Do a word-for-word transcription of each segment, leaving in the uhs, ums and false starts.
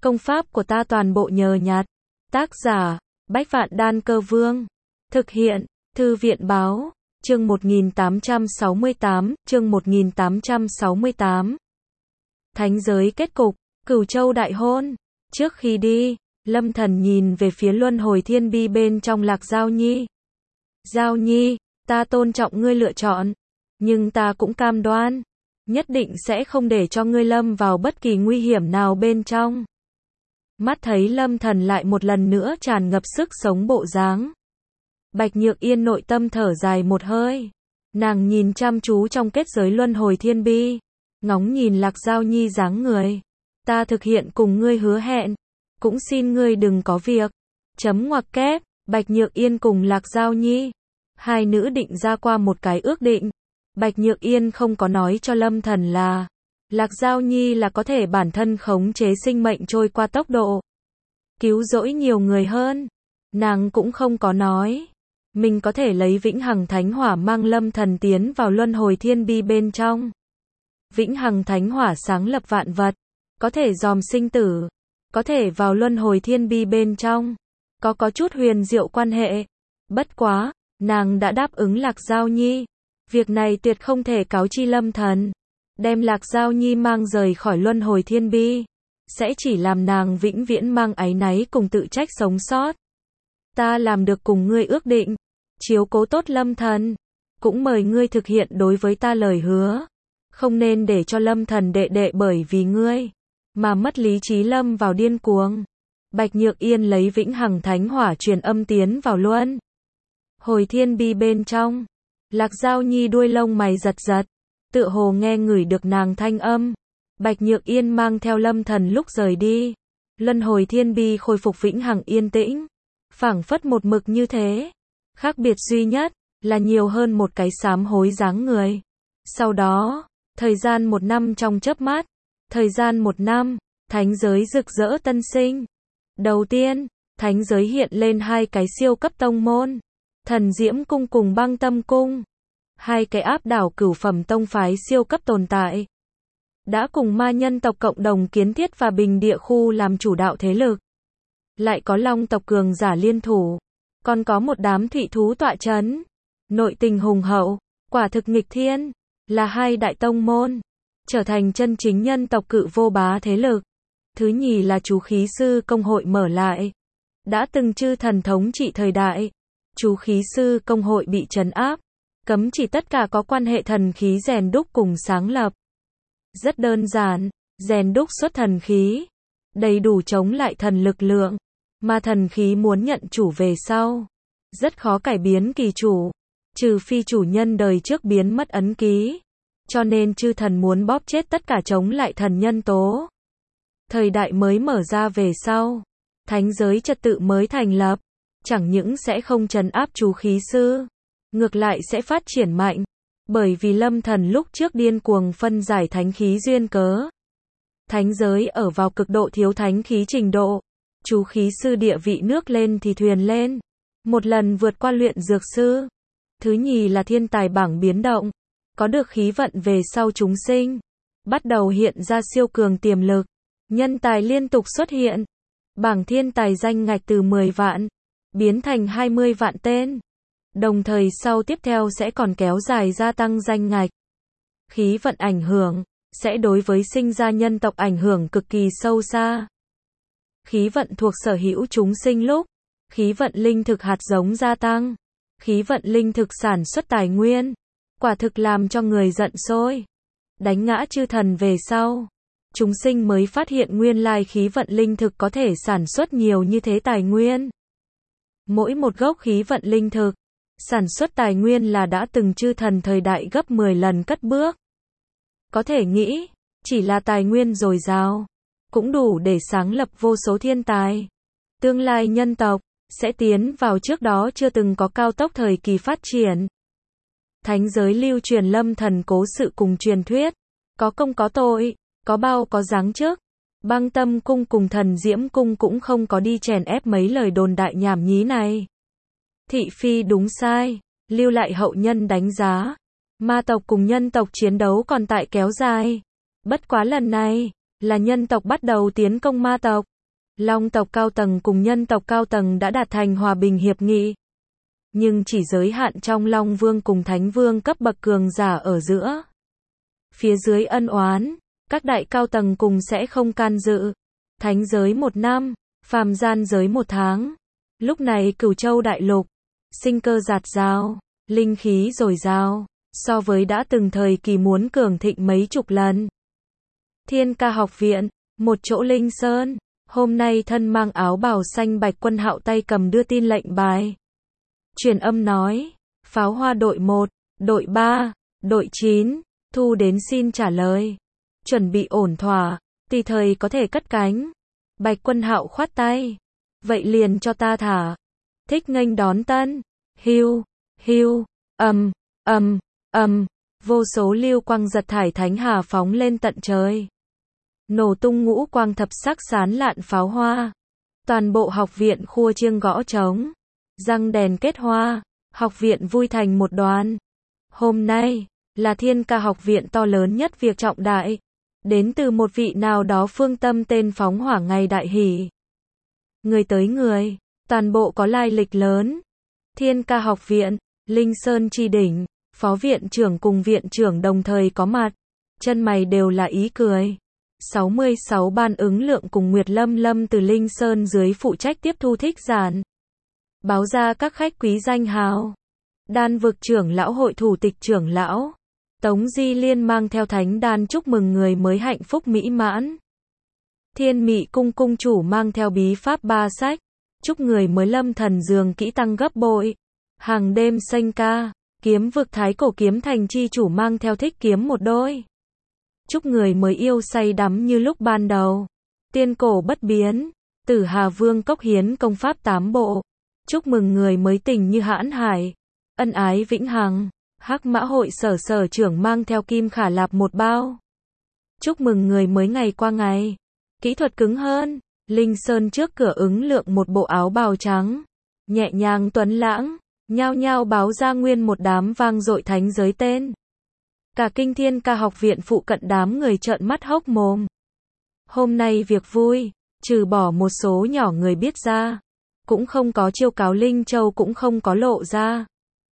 Công pháp của ta toàn bộ nhờ nhặt. Tác giả, Bách Vạn Đan Cơ Vương. Thực hiện, Thư viện Báo. Chương một nghìn tám trăm sáu mươi tám, chương một nghìn tám trăm sáu mươi tám. Thánh giới kết cục, Cửu Châu đại hôn. Trước khi đi, Lâm Thần nhìn về phía luân hồi thiên bi bên trong Lạc Giao Nhi. Giao Nhi, ta tôn trọng ngươi lựa chọn, nhưng ta cũng cam đoan, nhất định sẽ không để cho ngươi lâm vào bất kỳ nguy hiểm nào bên trong. Mắt thấy Lâm Thần lại một lần nữa tràn ngập sức sống bộ dáng. Bạch Nhược Yên nội tâm thở dài một hơi. Nàng nhìn chăm chú trong kết giới luân hồi thiên bi, ngóng nhìn Lạc Giao Nhi dáng người. Ta thực hiện cùng ngươi hứa hẹn, cũng xin ngươi đừng có việc. Chấm ngoặc kép, Bạch Nhược Yên cùng Lạc Giao Nhi. Hai nữ định ra qua một cái ước định. Bạch Nhược Yên không có nói cho Lâm Thần là Lạc Giao Nhi là có thể bản thân khống chế sinh mệnh trôi qua tốc độ, cứu rỗi nhiều người hơn. Nàng cũng không có nói mình có thể lấy Vĩnh Hằng Thánh Hỏa mang Lâm Thần tiến vào luân hồi thiên bi bên trong. Vĩnh Hằng Thánh Hỏa sáng lập vạn vật, có thể dòm sinh tử, có thể vào luân hồi thiên bi bên trong, có có chút huyền diệu quan hệ. Bất quá, nàng đã đáp ứng Lạc Giao Nhi, việc này tuyệt không thể cáo chi Lâm Thần. Đem Lạc Giao Nhi mang rời khỏi luân hồi thiên bi, sẽ chỉ làm nàng vĩnh viễn mang áy náy cùng tự trách sống sót. Ta làm được cùng ngươi ước định, chiếu cố tốt Lâm Thần, cũng mời ngươi thực hiện đối với ta lời hứa, không nên để cho Lâm Thần đệ đệ bởi vì ngươi mà mất lý trí lâm vào điên cuồng. Bạch Nhược Yên lấy Vĩnh Hằng Thánh Hỏa truyền âm tiến vào luân hồi thiên bi bên trong. Lạc Giao Nhi đuôi lông mày giật giật, tựa hồ nghe ngửi được nàng thanh âm. Bạch Nhược Yên mang theo Lâm Thần lúc rời đi, luân hồi thiên bi khôi phục vĩnh hằng yên tĩnh, phảng phất một mực như thế. Khác biệt duy nhất là nhiều hơn một cái sám hối dáng người. Sau đó, thời gian một năm trong chớp mắt, thời gian một năm, thánh giới rực rỡ tân sinh. Đầu tiên, thánh giới hiện lên hai cái siêu cấp tông môn, Thần Diễm Cung cùng Băng Tâm Cung. Hai cái áp đảo cửu phẩm tông phái siêu cấp tồn tại, đã cùng ma nhân tộc cộng đồng kiến thiết và bình địa khu làm chủ đạo thế lực. Lại có long tộc cường giả liên thủ, còn có một đám thủy thú tọa chấn. Nội tình hùng hậu, quả thực nghịch thiên, là hai đại tông môn, trở thành chân chính nhân tộc cự vô bá thế lực. Thứ nhì là chú khí sư công hội mở lại. Đã từng chư thần thống trị thời đại, chú khí sư công hội bị trấn áp, cấm chỉ tất cả có quan hệ thần khí rèn đúc cùng sáng lập. Rất đơn giản, rèn đúc xuất thần khí, đầy đủ chống lại thần lực lượng, mà thần khí muốn nhận chủ về sau, rất khó cải biến kỳ chủ, trừ phi chủ nhân đời trước biến mất ấn ký. Cho nên chư thần muốn bóp chết tất cả chống lại thần nhân tố. Thời đại mới mở ra về sau, thánh giới trật tự mới thành lập, chẳng những sẽ không trấn áp chú khí sư, ngược lại sẽ phát triển mạnh, bởi vì Lâm Thần lúc trước điên cuồng phân giải thánh khí duyên cớ. Thánh giới ở vào cực độ thiếu thánh khí trình độ, chú khí sư địa vị nước lên thì thuyền lên, một lần vượt qua luyện dược sư. Thứ nhì là thiên tài bảng biến động, có được khí vận về sau chúng sinh, bắt đầu hiện ra siêu cường tiềm lực, nhân tài liên tục xuất hiện. Bảng thiên tài danh ngạch từ mười vạn, biến thành hai mươi vạn tên. Đồng thời sau tiếp theo sẽ còn kéo dài gia tăng danh ngạch. Khí vận ảnh hưởng, sẽ đối với sinh ra nhân tộc ảnh hưởng cực kỳ sâu xa. Khí vận thuộc sở hữu chúng sinh lúc, khí vận linh thực hạt giống gia tăng, khí vận linh thực sản xuất tài nguyên, quả thực làm cho người giận sôi. Đánh ngã chư thần về sau, chúng sinh mới phát hiện nguyên lai khí vận linh thực có thể sản xuất nhiều như thế tài nguyên. Mỗi một gốc khí vận linh thực, sản xuất tài nguyên là đã từng chư thần thời đại gấp mười lần cất bước. Có thể nghĩ, chỉ là tài nguyên dồi dào, cũng đủ để sáng lập vô số thiên tài. Tương lai nhân tộc, sẽ tiến vào trước đó chưa từng có cao tốc thời kỳ phát triển. Thánh giới lưu truyền Lâm Thần cố sự cùng truyền thuyết, có công có tội, có bao có giáng chức. Băng Tâm Cung cùng Thần Diễm Cung cũng không có đi chèn ép mấy lời đồn đại nhảm nhí này. Thị phi đúng sai, lưu lại hậu nhân đánh giá. Ma tộc cùng nhân tộc chiến đấu còn tại kéo dài. Bất quá lần này, là nhân tộc bắt đầu tiến công ma tộc. Long tộc cao tầng cùng nhân tộc cao tầng đã đạt thành hòa bình hiệp nghị. Nhưng chỉ giới hạn trong Long Vương cùng Thánh Vương cấp bậc cường giả ở giữa. Phía dưới ân oán, các đại cao tầng cùng sẽ không can dự. Thánh giới một năm, phàm gian giới một tháng. Lúc này Cửu Châu đại lục, sinh cơ dạt dào, linh khí dồi dào, so với đã từng thời kỳ muốn cường thịnh mấy chục lần. Thiên Ca học viện, một chỗ Linh Sơn, hôm nay thân mang áo bào xanh bạch Quân Hạo tay cầm đưa tin lệnh bài. Truyền âm nói, pháo hoa đội một, đội ba, đội chín, thu đến xin trả lời. Chuẩn bị ổn thỏa, tùy thời có thể cất cánh. Bạch Quân Hạo khoát tay. Vậy liền cho ta thả. Thích nghênh đón tân. Hiu, hiu, ầm, ầm, ầm. Vô số lưu quang giật thải thánh hà phóng lên tận trời. Nổ tung ngũ quang thập sắc sán lạn pháo hoa. Toàn bộ học viện khua chiêng gõ trống. Răng đèn kết hoa. Học viện vui thành một đoàn. Hôm nay, là Thiên Ca học viện to lớn nhất việc trọng đại. Đến từ một vị nào đó phương tâm tên phóng hỏa ngày đại hỷ. Người tới người, toàn bộ có lai lịch lớn. Thiên Ca học viện, Linh Sơn chi đỉnh, phó viện trưởng cùng viện trưởng đồng thời có mặt. Chân mày đều là ý cười. sáu mươi sáu ban ứng lượng cùng Nguyệt Lâm Lâm từ Linh Sơn dưới phụ trách tiếp thu thích giản. Báo ra các khách quý danh hào. Đan vực trưởng lão hội thủ tịch trưởng lão. Tống Di Liên mang theo thánh đan chúc mừng người mới hạnh phúc mỹ mãn. Thiên Mị cung cung chủ mang theo bí pháp ba sách. Chúc người mới lâm thần dường kỹ tăng gấp bội. Hàng đêm xanh ca, kiếm vực thái cổ kiếm thành chi chủ mang theo thích kiếm một đôi. Chúc người mới yêu say đắm như lúc ban đầu. Tiên cổ bất biến, Tử Hà Vương cốc hiến công pháp tám bộ. Chúc mừng người mới tình như hãn hải, ân ái vĩnh hằng. Hắc Mã hội sở sở trưởng mang theo kim khả lạp một bao. Chúc mừng người mới ngày qua ngày. Kỹ thuật cứng hơn. Linh Sơn trước cửa ứng lượng một bộ áo bào trắng. Nhẹ nhàng tuấn lãng. Nhao nhao báo ra nguyên một đám vang dội thánh giới tên. Cả kinh Thiên Ca học viện phụ cận đám người trợn mắt hốc mồm. Hôm nay việc vui, trừ bỏ một số nhỏ người biết ra. Cũng không có chiêu cáo Linh Châu cũng không có lộ ra.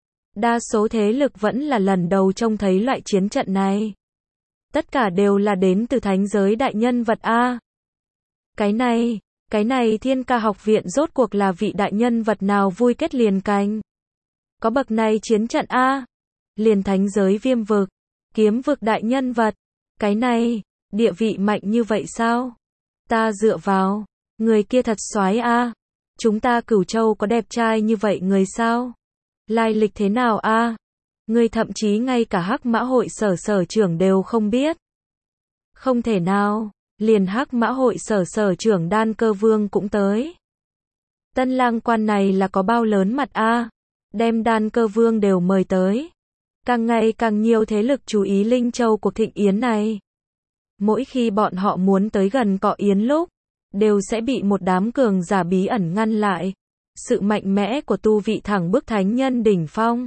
Đa số thế lực vẫn là lần đầu trông thấy loại chiến trận này. Tất cả đều là đến từ thánh giới đại nhân vật A. Cái này, cái này Thiên Ca học viện rốt cuộc là vị đại nhân vật nào vui kết liền canh. Có bậc này chiến trận A. Liền thánh giới viêm vực, kiếm vực đại nhân vật. Cái này, địa vị mạnh như vậy sao? Ta dựa vào, người kia thật soái A. Chúng ta Cửu Châu có đẹp trai như vậy người sao? Lai lịch thế nào a? Người thậm chí ngay cả Hắc Mã hội sở sở trưởng đều không biết. Không thể nào, liền Hắc Mã hội sở sở trưởng Đan Cơ Vương cũng tới. Tân lang quan này là có bao lớn mặt a? Đem Đan Cơ Vương đều mời tới. Càng ngày càng nhiều thế lực chú ý Linh Châu cuộc thịnh yến này. Mỗi khi bọn họ muốn tới gần cọ yến lúc, đều sẽ bị một đám cường giả bí ẩn ngăn lại. Sự mạnh mẽ của tu vị thẳng bước thánh nhân đỉnh phong.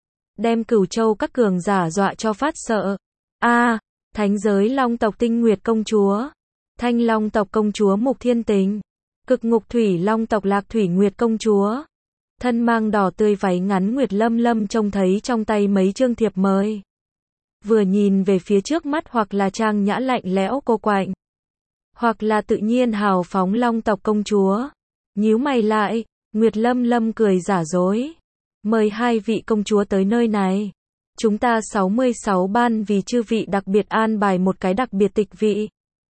Đem Cửu Châu các cường giả dọa cho phát sợ. A, à, thánh giới Long tộc Tinh Nguyệt công chúa. Thanh Long tộc công chúa Mục Thiên Tình. Cực Ngục Thủy Long tộc Lạc Thủy Nguyệt công chúa. Thân mang đỏ tươi váy ngắn Nguyệt Lâm Lâm trông thấy trong tay mấy chương thiệp mời. Vừa nhìn về phía trước mắt hoặc là trang nhã lạnh lẽo cô quạnh. Hoặc là tự nhiên hào phóng Long tộc công chúa. Nhíu mày lại. Nguyệt Lâm Lâm cười giả dối. Mời hai vị công chúa tới nơi này. Chúng ta sáu mươi sáu ban vì chư vị đặc biệt an bài một cái đặc biệt tịch vị.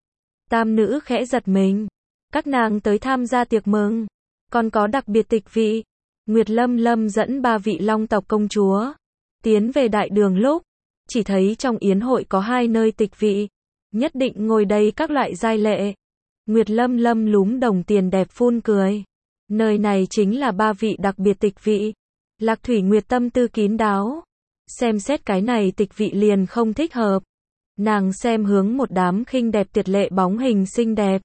Tam nữ khẽ giật mình. Các nàng tới tham gia tiệc mừng. Còn có đặc biệt tịch vị. Nguyệt Lâm Lâm dẫn ba vị Long tộc công chúa. Tiến về đại đường lúc. Chỉ thấy trong yến hội có hai nơi tịch vị. Nhất định ngồi đây các loại giai lệ. Nguyệt Lâm Lâm lúm đồng tiền đẹp phun cười. Nơi này chính là ba vị đặc biệt tịch vị. Lạc Thủy Nguyệt tâm tư kín đáo. Xem xét cái này tịch vị liền không thích hợp. Nàng xem hướng một đám khinh đẹp tuyệt lệ bóng hình xinh đẹp.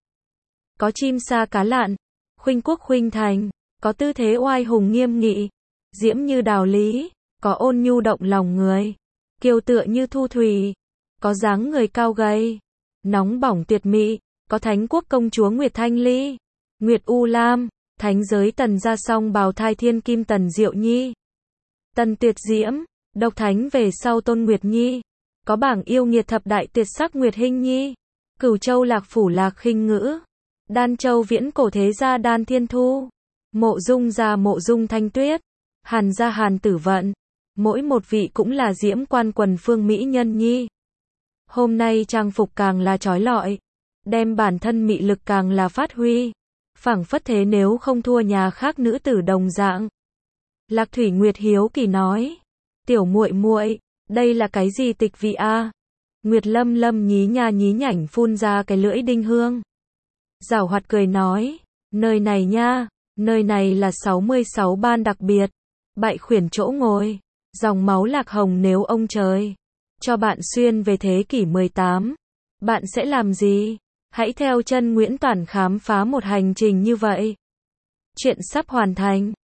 Có chim sa cá lạn, khuynh quốc khuynh thành, có tư thế oai hùng nghiêm nghị, diễm như đào lý, có ôn nhu động lòng người, kiều tựa như thu thủy, có dáng người cao gầy, nóng bỏng tuyệt mỹ, có thánh quốc công chúa Nguyệt Thanh Ly. Nguyệt U Lam, thánh giới Tần gia song bào thai thiên kim Tần Diệu Nhi. Tần Tuyệt Diễm, độc thánh về sau Tôn Nguyệt Nhi. Có bảng yêu nghiệt thập đại tuyệt sắc Nguyệt Hinh Nhi. Cửu Châu Lạc Phủ Lạc Khinh Ngữ. Đan Châu Viễn Cổ Thế Gia Đan Thiên Thu. Mộ Dung gia Mộ Dung Thanh Tuyết. Hàn gia Hàn Tử Vận. Mỗi một vị cũng là diễm quan quần phương mỹ nhân nhi. Hôm nay trang phục càng là chói lọi, đem bản thân mị lực càng là phát huy, phảng phất thế nếu không thua nhà khác nữ tử đồng dạng. Lạc Thủy Nguyệt hiếu kỳ nói, tiểu muội muội, đây là cái gì tịch vị a? Nguyệt Lâm Lâm nhí nha nhí nhảnh phun ra cái lưỡi đinh hương. Giảo hoạt cười nói, nơi này nha, nơi này là sáu mươi sáu ban đặc biệt, bại khuyển chỗ ngồi, dòng máu lạc hồng nếu ông trời cho bạn xuyên về thế kỷ mười tám, bạn sẽ làm gì? Hãy theo chân Nguyễn Toản khám phá một hành trình như vậy. Chuyện sắp hoàn thành.